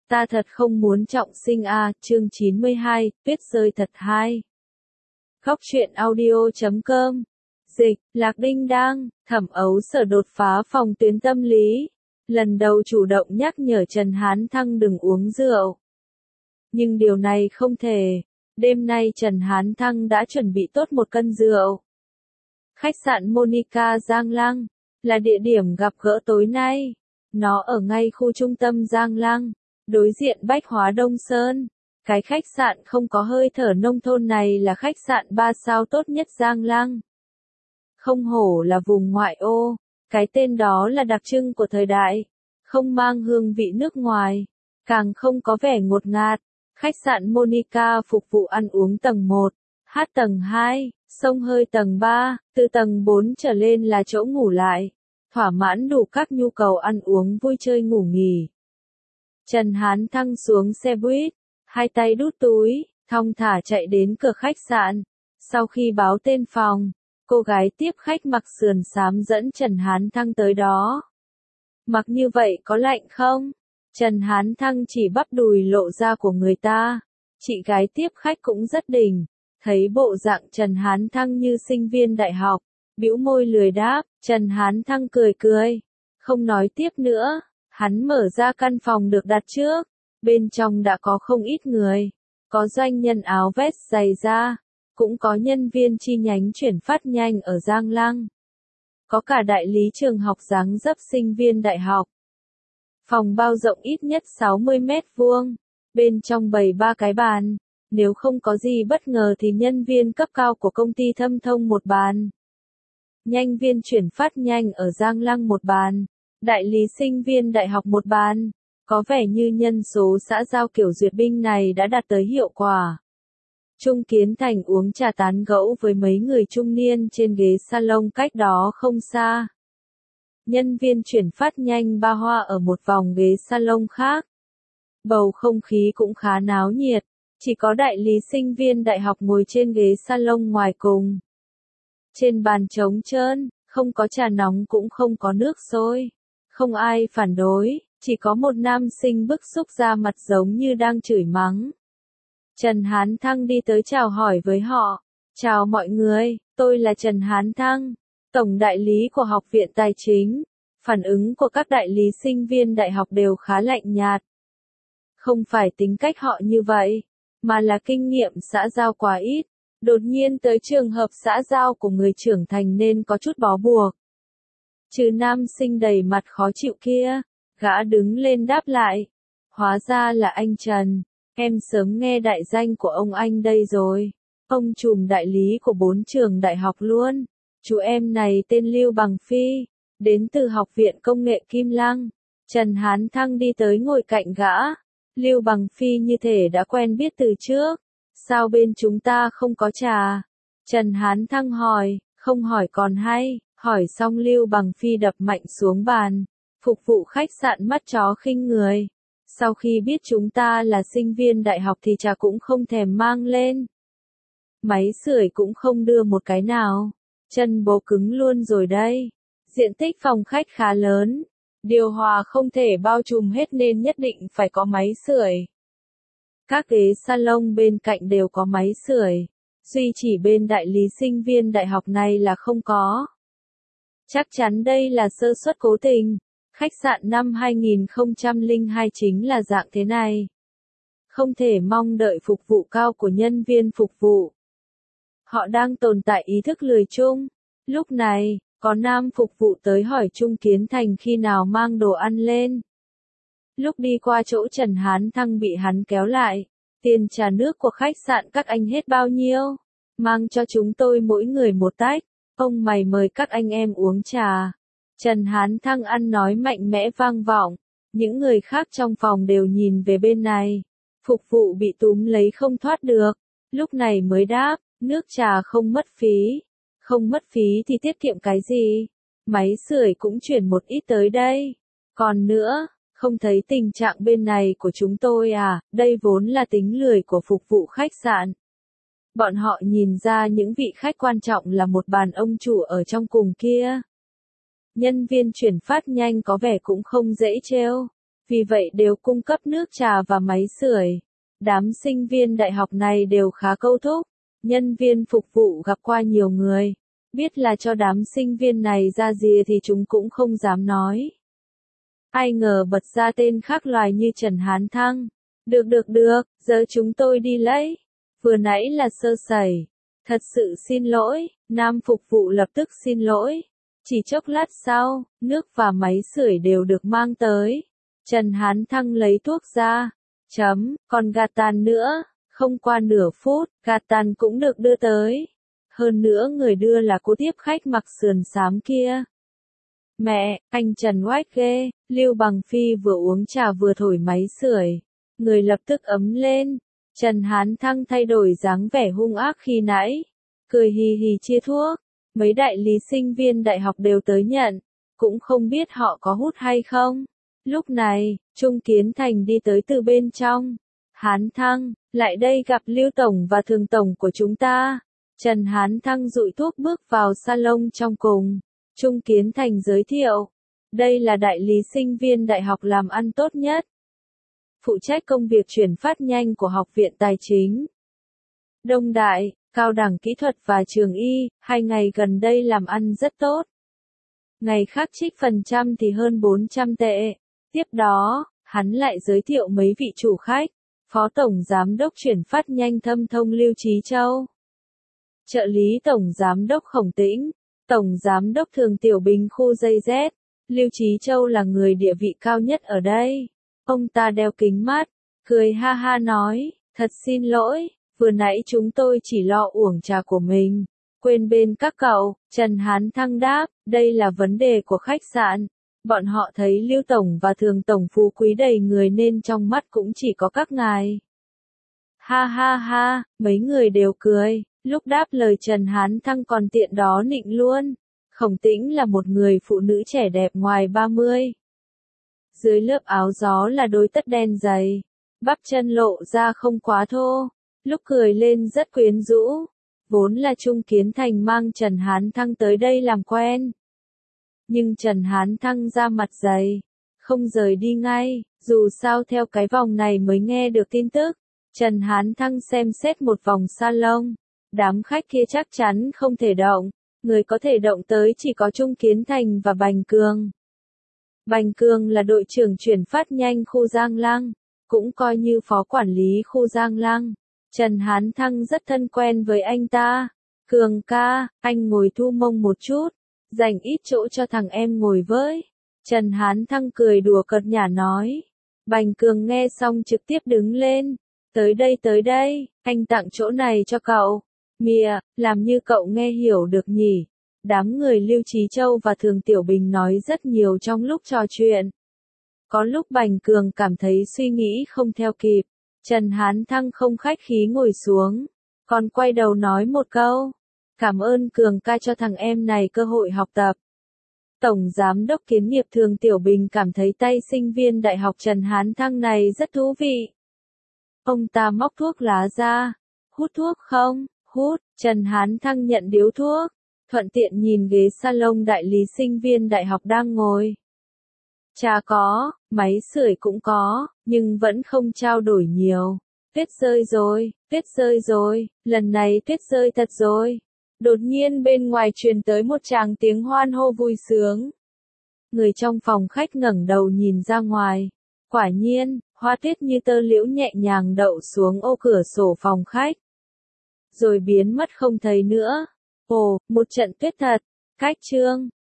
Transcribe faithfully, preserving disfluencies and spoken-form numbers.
Ta thật không muốn trọng sinh à, chương chín mươi hai, tuyết rơi thật hay. Góc truyện audio chấm com. Dịch, Lạc Đinh Đang, Thẩm Ấu Sở đột phá phòng tuyến tâm lý. Lần đầu chủ động nhắc nhở Trần Hán Thăng đừng uống rượu. Nhưng điều này không thể. Đêm nay Trần Hán Thăng đã chuẩn bị tốt một cân rượu. Khách sạn Monica Giang Lăng là địa điểm gặp gỡ tối nay. Nó ở ngay khu trung tâm Giang Lăng, đối diện Bách Hóa Đông Sơn. Cái khách sạn không có hơi thở nông thôn này là khách sạn ba sao tốt nhất Giang Lăng. Không hổ là vùng ngoại ô, cái tên đó là đặc trưng của thời đại, không mang hương vị nước ngoài, càng không có vẻ ngột ngạt. Khách sạn Monica phục vụ ăn uống tầng một, hát tầng hai, xông hơi tầng ba, từ tầng bốn trở lên là chỗ ngủ lại, thỏa mãn đủ các nhu cầu ăn uống vui chơi ngủ nghỉ. Trần Hán Thăng xuống xe buýt, hai tay đút túi, thong thả chạy đến cửa khách sạn. Sau khi báo tên phòng, cô gái tiếp khách mặc sườn xám dẫn Trần Hán Thăng tới đó. Mặc như vậy có lạnh không? Trần Hán Thăng chỉ bắp đùi lộ ra của người ta. Chị gái tiếp khách cũng rất đỉnh, thấy bộ dạng Trần Hán Thăng như sinh viên đại học, bĩu môi lười đáp. Trần Hán Thăng cười cười, không nói tiếp nữa. Hắn mở ra căn phòng được đặt trước, bên trong đã có không ít người, có doanh nhân áo vest dày da, cũng có nhân viên chi nhánh chuyển phát nhanh ở Giang Lăng, có cả đại lý trường học dáng dấp sinh viên đại học. Phòng bao rộng ít nhất sáu mươi mét vuông, bên trong bày ba cái bàn, nếu không có gì bất ngờ thì nhân viên cấp cao của công ty Thâm Thông một bàn, nhanh viên chuyển phát nhanh ở Giang Lăng một bàn, đại lý sinh viên đại học một bàn. Có vẻ như nhân số xã giao kiểu duyệt binh này đã đạt tới hiệu quả. Trung Kiến Thành uống trà tán gẫu với mấy người trung niên trên ghế salon cách đó không xa. Nhân viên chuyển phát nhanh ba hoa ở một vòng ghế salon khác. Bầu không khí cũng khá náo nhiệt, chỉ có đại lý sinh viên đại học ngồi trên ghế salon ngoài cùng. Trên bàn trống trơn, không có trà nóng cũng không có nước sôi. Không ai phản đối, chỉ có một nam sinh bức xúc ra mặt giống như đang chửi mắng. Trần Hán Thăng đi tới chào hỏi với họ. Chào mọi người, tôi là Trần Hán Thăng, tổng đại lý của Học viện Tài chính. Phản ứng của các đại lý sinh viên đại học đều khá lạnh nhạt. Không phải tính cách họ như vậy, mà là kinh nghiệm xã giao quá ít. Đột nhiên tới trường hợp xã giao của người trưởng thành nên có chút bó buộc. Trừ nam sinh đầy mặt khó chịu kia, gã đứng lên đáp lại. Hóa ra là anh Trần, em sớm nghe đại danh của ông anh đây rồi. Ông trùm đại lý của bốn trường đại học luôn. Chú em này tên Lưu Bằng Phi, đến từ Học viện Công nghệ Kim Lăng. Trần Hán Thăng đi tới ngồi cạnh gã. Lưu Bằng Phi như thể đã quen biết từ trước. Sao bên chúng ta không có trà? Trần Hán Thăng hỏi, không hỏi còn hay. Hỏi xong Lưu Bằng Phi đập mạnh xuống bàn. Phục vụ khách sạn mắt chó khinh người. Sau khi biết chúng ta là sinh viên đại học thì trà cũng không thèm mang lên. Máy sưởi cũng không đưa một cái nào. Chân bố cứng luôn rồi đây. Diện tích phòng khách khá lớn. Điều hòa không thể bao trùm hết nên nhất định phải có máy sưởi. Các ghế salon bên cạnh đều có máy sưởi. Duy chỉ bên đại lý sinh viên đại học này là không có. Chắc chắn đây là sơ suất cố tình. Khách sạn năm hai nghìn không trăm lẻ hai chính là dạng thế này. Không thể mong đợi phục vụ cao của nhân viên phục vụ. Họ đang tồn tại ý thức lười chung. Lúc này, có nam phục vụ tới hỏi Trung Kiến Thành khi nào mang đồ ăn lên. Lúc đi qua chỗ Trần Hán Thăng bị hắn kéo lại. Tiền trà nước của khách sạn các anh hết bao nhiêu? Mang cho chúng tôi mỗi người một tách. Ông mày mời các anh em uống trà. Trần Hán Thăng ăn nói mạnh mẽ vang vọng. Những người khác trong phòng đều nhìn về bên này. Phục vụ bị túm lấy không thoát được. Lúc này mới đáp, nước trà không mất phí. Không mất phí thì tiết kiệm cái gì? Máy sưởi cũng chuyển một ít tới đây. Còn nữa, không thấy tình trạng bên này của chúng tôi à, đây vốn là tính lười của phục vụ khách sạn. Bọn họ nhìn ra những vị khách quan trọng là một bàn ông chủ ở trong cùng kia. Nhân viên chuyển phát nhanh có vẻ cũng không dễ trêu. vì vậy đều cung cấp nước trà và máy sưởi. Đám sinh viên đại học này đều khá câu thúc, nhân viên phục vụ gặp qua nhiều người, biết là cho đám sinh viên này ra rìa thì chúng cũng không dám nói. Ai ngờ bật ra tên khác loài như Trần Hán Thăng. Được được được, giờ chúng tôi đi lấy. Vừa nãy là sơ sẩy. Thật sự xin lỗi, nam phục vụ lập tức xin lỗi. Chỉ chốc lát sau, nước và máy sưởi đều được mang tới. Trần Hán Thăng lấy thuốc ra. Chấm, còn gạt tàn nữa. Không qua nửa phút, gạt tàn cũng được đưa tới. Hơn nữa người đưa là cô tiếp khách mặc sườn xám kia. Mẹ, anh Trần oách ghê, Lưu Bằng Phi vừa uống trà vừa thổi máy sưởi. Người lập tức ấm lên. Trần Hán Thăng thay đổi dáng vẻ hung ác khi nãy. Cười hì hì chia thuốc. Mấy đại lý sinh viên đại học đều tới nhận. Cũng không biết họ có hút hay không. Lúc này, Trung Kiến Thành đi tới từ bên trong. Hán Thăng, lại đây gặp Lưu Tổng và Thường Tổng của chúng ta. Trần Hán Thăng dụi thuốc bước vào salon trong cùng. Trung Kiến Thành giới thiệu. Đây là đại lý sinh viên đại học làm ăn tốt nhất. Phụ trách công việc chuyển phát nhanh của Học viện Tài chính. Đông Đại, Cao đẳng Kỹ thuật và Trường Y, hai ngày gần đây làm ăn rất tốt. Ngày khác trích phần trăm thì hơn bốn trăm tệ. Tiếp đó, hắn lại giới thiệu mấy vị chủ khách. Phó Tổng Giám đốc chuyển phát nhanh Thâm Thông Lưu Trí Châu. Trợ lý Tổng Giám đốc Khổng Tĩnh. Tổng Giám đốc Thường Tiểu Bình khu dây Z. Lưu Trí Châu là người địa vị cao nhất ở đây. Ông ta đeo kính mát, cười ha ha nói, thật xin lỗi, vừa nãy chúng tôi chỉ lo uổng trà của mình. Quên bên các cậu, Trần Hán Thăng đáp, đây là vấn đề của khách sạn. Bọn họ thấy Lưu Tổng và Thường Tổng phú quý đầy người nên trong mắt cũng chỉ có các ngài. Ha ha ha, mấy người đều cười, lúc đáp lời Trần Hán Thăng còn tiện đó nịnh luôn. Khổng Tĩnh là một người phụ nữ trẻ đẹp ngoài ba mươi. Dưới lớp áo gió là đôi tất đen dày, bắp chân lộ ra không quá thô, lúc cười lên rất quyến rũ. Vốn là Trung Kiến Thành mang Trần Hán Thăng tới đây làm quen. Nhưng Trần Hán Thăng ra mặt dày, không rời đi ngay, dù sao theo cái vòng này mới nghe được tin tức. Trần Hán Thăng xem xét một vòng salon, đám khách kia chắc chắn không thể động, người có thể động tới chỉ có Trung Kiến Thành và Bành Cường. Bành Cường là đội trưởng chuyển phát nhanh khu Giang Lăng, cũng coi như phó quản lý khu Giang Lăng. Trần Hán Thăng rất thân quen với anh ta. Cường ca, anh ngồi thu mông một chút, dành ít chỗ cho thằng em ngồi với. Trần Hán Thăng cười đùa cợt nhả nói. Bành Cường nghe xong trực tiếp đứng lên. Tới đây tới đây, anh tặng chỗ này cho cậu. Mìa, làm như cậu nghe hiểu được nhỉ. Đám người Lưu Trí Châu và Thường Tiểu Bình nói rất nhiều trong lúc trò chuyện. Có lúc Bành Cường cảm thấy suy nghĩ không theo kịp. Trần Hán Thăng không khách khí ngồi xuống, còn quay đầu nói một câu. Cảm ơn Cường ca cho thằng em này cơ hội học tập. Tổng Giám đốc Kiến nghiệp Thường Tiểu Bình cảm thấy tay sinh viên đại học Trần Hán Thăng này rất thú vị. Ông ta móc thuốc lá ra. Hút thuốc không? Hút. Trần Hán Thăng nhận điếu thuốc. Thuận tiện nhìn ghế salon đại lý sinh viên đại học đang ngồi. Trà có, máy sưởi cũng có, nhưng vẫn không trao đổi nhiều. Tuyết rơi rồi, tuyết rơi rồi, lần này tuyết rơi thật rồi. Đột nhiên bên ngoài truyền tới một tràng tiếng hoan hô vui sướng. Người trong phòng khách ngẩng đầu nhìn ra ngoài. Quả nhiên, hoa tuyết như tơ liễu nhẹ nhàng đậu xuống ô cửa sổ phòng khách. Rồi biến mất không thấy nữa. Ồ, một trận tuyết thật. Cách chương.